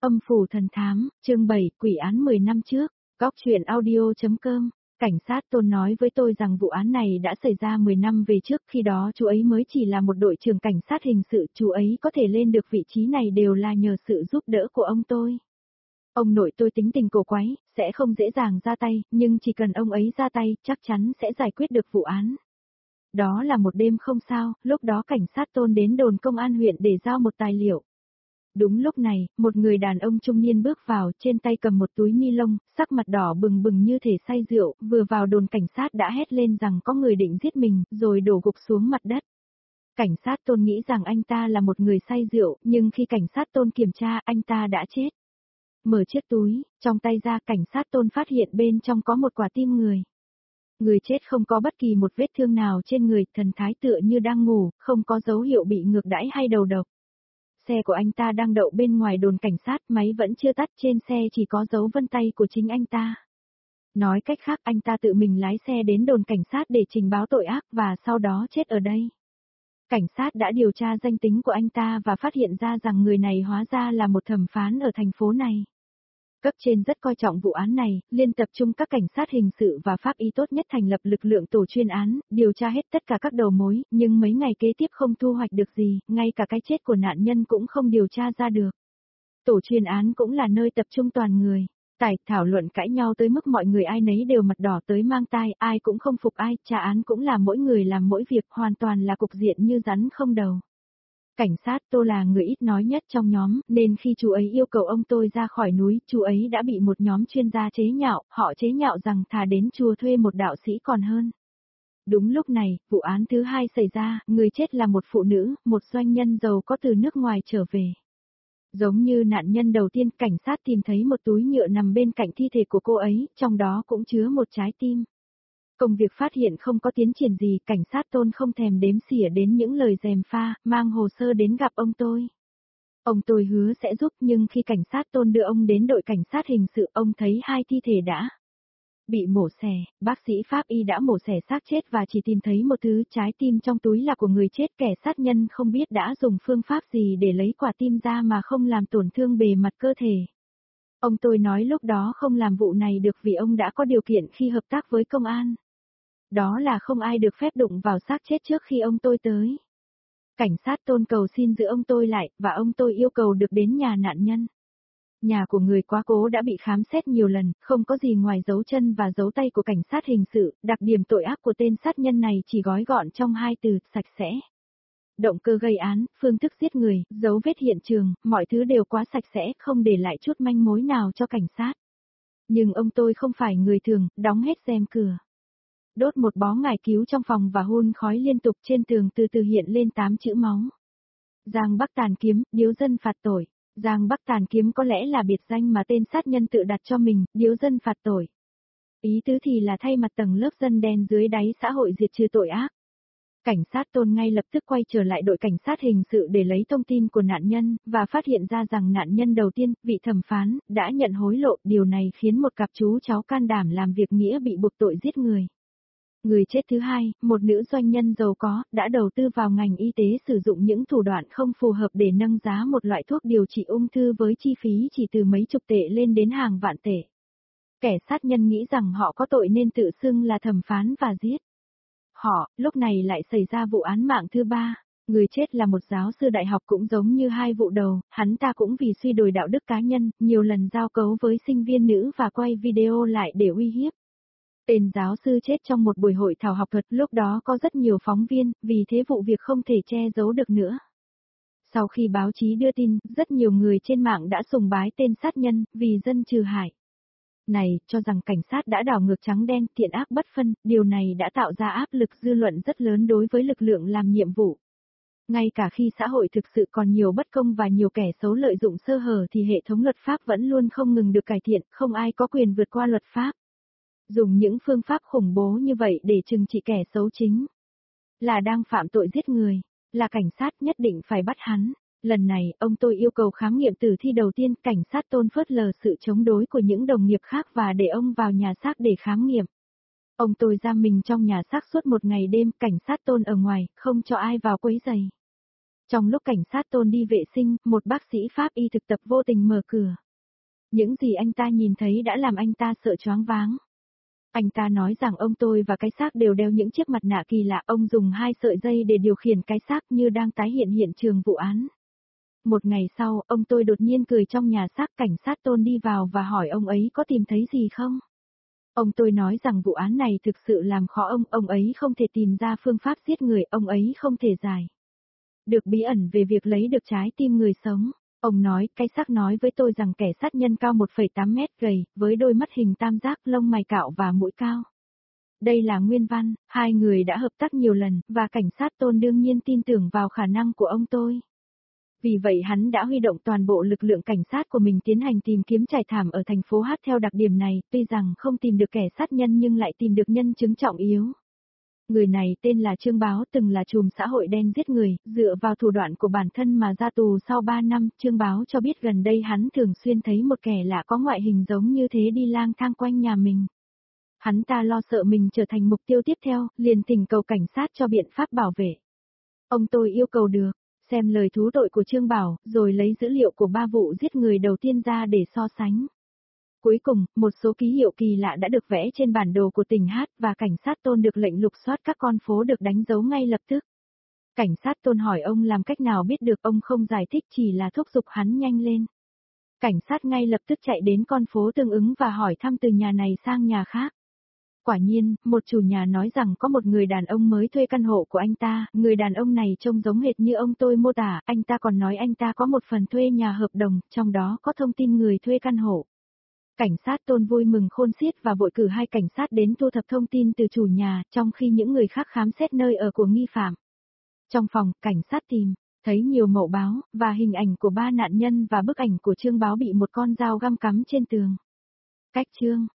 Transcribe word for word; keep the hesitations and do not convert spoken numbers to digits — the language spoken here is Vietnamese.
Âm phủ thần thám, chương bảy, quỷ án mười năm trước, góc truyện audio.com. Cảnh sát Tôn nói với tôi rằng vụ án này đã xảy ra mười năm về trước, khi đó chú ấy mới chỉ là một đội trưởng cảnh sát hình sự, chú ấy có thể lên được vị trí này đều là nhờ sự giúp đỡ của ông tôi. Ông nội tôi tính tình cổ quái, sẽ không dễ dàng ra tay, nhưng chỉ cần ông ấy ra tay, chắc chắn sẽ giải quyết được vụ án. Đó là một đêm không sao, lúc đó cảnh sát Tôn đến đồn công an huyện để giao một tài liệu. Đúng lúc này, một người đàn ông trung niên bước vào, trên tay cầm một túi ni lông, sắc mặt đỏ bừng bừng như thể say rượu, vừa vào đồn cảnh sát đã hét lên rằng có người định giết mình, rồi đổ gục xuống mặt đất. Cảnh sát Tôn nghĩ rằng anh ta là một người say rượu, nhưng khi cảnh sát Tôn kiểm tra, anh ta đã chết. Mở chiếc túi, trong tay ra, cảnh sát Tôn phát hiện bên trong có một quả tim người. Người chết không có bất kỳ một vết thương nào trên người, thần thái tựa như đang ngủ, không có dấu hiệu bị ngược đãi hay đầu độc. Xe của anh ta đang đậu bên ngoài đồn cảnh sát, máy vẫn chưa tắt, trên xe chỉ có dấu vân tay của chính anh ta. Nói cách khác, anh ta tự mình lái xe đến đồn cảnh sát để trình báo tội ác và sau đó chết ở đây. Cảnh sát đã điều tra danh tính của anh ta và phát hiện ra rằng người này hóa ra là một thẩm phán ở thành phố này. Cấp trên rất coi trọng vụ án này, liên tập trung các cảnh sát hình sự và pháp y tốt nhất thành lập lực lượng tổ chuyên án, điều tra hết tất cả các đầu mối, nhưng mấy ngày kế tiếp không thu hoạch được gì, ngay cả cái chết của nạn nhân cũng không điều tra ra được. Tổ chuyên án cũng là nơi tập trung toàn người, tài thảo luận cãi nhau tới mức mọi người ai nấy đều mặt đỏ tới mang tai, ai cũng không phục ai, tra án cũng là mỗi người làm mỗi việc, hoàn toàn là cục diện như rắn không đầu. Cảnh sát Tô là người ít nói nhất trong nhóm, nên khi chú ấy yêu cầu ông tôi ra khỏi núi, chú ấy đã bị một nhóm chuyên gia chế nhạo, họ chế nhạo rằng thà đến chùa thuê một đạo sĩ còn hơn. Đúng lúc này, vụ án thứ hai xảy ra, người chết là một phụ nữ, một doanh nhân giàu có từ nước ngoài trở về. Giống như nạn nhân đầu tiên, cảnh sát tìm thấy một túi nhựa nằm bên cạnh thi thể của cô ấy, trong đó cũng chứa một trái tim. Công việc phát hiện không có tiến triển gì, cảnh sát Tôn không thèm đếm xỉa đến những lời gièm pha, mang hồ sơ đến gặp ông tôi. Ông tôi hứa sẽ giúp, nhưng khi cảnh sát Tôn đưa ông đến đội cảnh sát hình sự, ông thấy hai thi thể đã bị mổ xẻ, bác sĩ pháp y đã mổ xẻ xác chết và chỉ tìm thấy một thứ, trái tim trong túi là của người chết, kẻ sát nhân không biết đã dùng phương pháp gì để lấy quả tim ra mà không làm tổn thương bề mặt cơ thể. Ông tôi nói lúc đó không làm vụ này được vì ông đã có điều kiện khi hợp tác với công an. Đó là không ai được phép đụng vào xác chết trước khi ông tôi tới. Cảnh sát Tôn cầu xin giữ ông tôi lại, và ông tôi yêu cầu được đến nhà nạn nhân. Nhà của người quá cố đã bị khám xét nhiều lần, không có gì ngoài dấu chân và dấu tay của cảnh sát hình sự, đặc điểm tội ác của tên sát nhân này chỉ gói gọn trong hai từ, sạch sẽ. Động cơ gây án, phương thức giết người, dấu vết hiện trường, mọi thứ đều quá sạch sẽ, không để lại chút manh mối nào cho cảnh sát. Nhưng ông tôi không phải người thường, đóng hết rèm cửa. Đốt một bó ngải cứu trong phòng và hun khói liên tục, trên tường từ từ hiện lên tám chữ máu. Giang Bắc Tàn Kiếm, điếu dân phạt tội. Giang Bắc Tàn Kiếm có lẽ là biệt danh mà tên sát nhân tự đặt cho mình, điếu dân phạt tội. Ý tứ thì là thay mặt tầng lớp dân đen dưới đáy xã hội diệt trừ tội ác. Cảnh sát Tôn ngay lập tức quay trở lại đội cảnh sát hình sự để lấy thông tin của nạn nhân, và phát hiện ra rằng nạn nhân đầu tiên, vị thẩm phán, đã nhận hối lộ, điều này khiến một cặp chú cháu can đảm làm việc nghĩa bị buộc tội giết người. Người chết thứ hai, một nữ doanh nhân giàu có, đã đầu tư vào ngành y tế sử dụng những thủ đoạn không phù hợp để nâng giá một loại thuốc điều trị ung thư với chi phí chỉ từ mấy chục tệ lên đến hàng vạn tệ. Kẻ sát nhân nghĩ rằng họ có tội nên tự xưng là thẩm phán và giết họ, lúc này lại xảy ra vụ án mạng thứ ba. Người chết là một giáo sư đại học, cũng giống như hai vụ đầu, hắn ta cũng vì suy đồi đạo đức cá nhân, nhiều lần giao cấu với sinh viên nữ và quay video lại để uy hiếp. Tên giáo sư chết trong một buổi hội thảo học thuật, lúc đó có rất nhiều phóng viên, vì thế vụ việc không thể che giấu được nữa. Sau khi báo chí đưa tin, rất nhiều người trên mạng đã sùng bái tên sát nhân, vì dân trừ hại này, cho rằng cảnh sát đã đảo ngược trắng đen, thiện ác bất phân, điều này đã tạo ra áp lực dư luận rất lớn đối với lực lượng làm nhiệm vụ. Ngay cả khi xã hội thực sự còn nhiều bất công và nhiều kẻ xấu lợi dụng sơ hở thì hệ thống luật pháp vẫn luôn không ngừng được cải thiện, không ai có quyền vượt qua luật pháp. Dùng những phương pháp khủng bố như vậy để trừng trị kẻ xấu chính là đang phạm tội giết người, là cảnh sát nhất định phải bắt hắn. Lần này, ông tôi yêu cầu khám nghiệm tử thi đầu tiên, cảnh sát Tôn phớt lờ sự chống đối của những đồng nghiệp khác và để ông vào nhà xác để khám nghiệm. Ông tôi giam mình trong nhà xác suốt một ngày đêm, cảnh sát Tôn ở ngoài, không cho ai vào quấy rầy. Trong lúc cảnh sát Tôn đi vệ sinh, một bác sĩ pháp y thực tập vô tình mở cửa. Những gì anh ta nhìn thấy đã làm anh ta sợ choáng váng. Anh ta nói rằng ông tôi và cái xác đều đeo những chiếc mặt nạ kỳ lạ, ông dùng hai sợi dây để điều khiển cái xác như đang tái hiện hiện trường vụ án. Một ngày sau, ông tôi đột nhiên cười trong nhà xác, cảnh sát Tôn đi vào và hỏi ông ấy có tìm thấy gì không. Ông tôi nói rằng vụ án này thực sự làm khó ông, ông ấy không thể tìm ra phương pháp giết người, ông ấy không thể giải được bí ẩn về việc lấy được trái tim người sống. Ông nói, cái xác nói với tôi rằng kẻ sát nhân cao một phẩy tám mét, gầy, với đôi mắt hình tam giác, lông mày cạo và mũi cao. Đây là Nguyên Văn, hai người đã hợp tác nhiều lần, và cảnh sát Tôn đương nhiên tin tưởng vào khả năng của ông tôi. Vì vậy hắn đã huy động toàn bộ lực lượng cảnh sát của mình tiến hành tìm kiếm trải thảm ở thành phố H theo đặc điểm này, tuy rằng không tìm được kẻ sát nhân nhưng lại tìm được nhân chứng trọng yếu. Người này tên là Trương Báo, từng là trùm xã hội đen giết người, dựa vào thủ đoạn của bản thân mà ra tù sau ba năm, Trương Báo cho biết gần đây hắn thường xuyên thấy một kẻ lạ có ngoại hình giống như thế đi lang thang quanh nhà mình. Hắn ta lo sợ mình trở thành mục tiêu tiếp theo, liền thỉnh cầu cảnh sát cho biện pháp bảo vệ. Ông tôi yêu cầu được, xem lời thú tội của Trương Bảo, rồi lấy dữ liệu của ba vụ giết người đầu tiên ra để so sánh. Cuối cùng, một số ký hiệu kỳ lạ đã được vẽ trên bản đồ của tỉnh Hát và cảnh sát Tôn được lệnh lục soát các con phố được đánh dấu ngay lập tức. Cảnh sát Tôn hỏi ông làm cách nào biết được, ông không giải thích, chỉ là thúc giục hắn nhanh lên. Cảnh sát ngay lập tức chạy đến con phố tương ứng và hỏi thăm từ nhà này sang nhà khác. Quả nhiên, một chủ nhà nói rằng có một người đàn ông mới thuê căn hộ của anh ta, người đàn ông này trông giống hệt như ông tôi mô tả, anh ta còn nói anh ta có một phần thuê nhà hợp đồng, trong đó có thông tin người thuê căn hộ. Cảnh sát Tôn vui mừng khôn xiết và vội cử hai cảnh sát đến thu thập thông tin từ chủ nhà, trong khi những người khác khám xét nơi ở của nghi phạm. Trong phòng, cảnh sát tìm thấy nhiều mẫu báo, và hình ảnh của ba nạn nhân và bức ảnh của Trương Báo bị một con dao găm cắm trên tường. Cách chương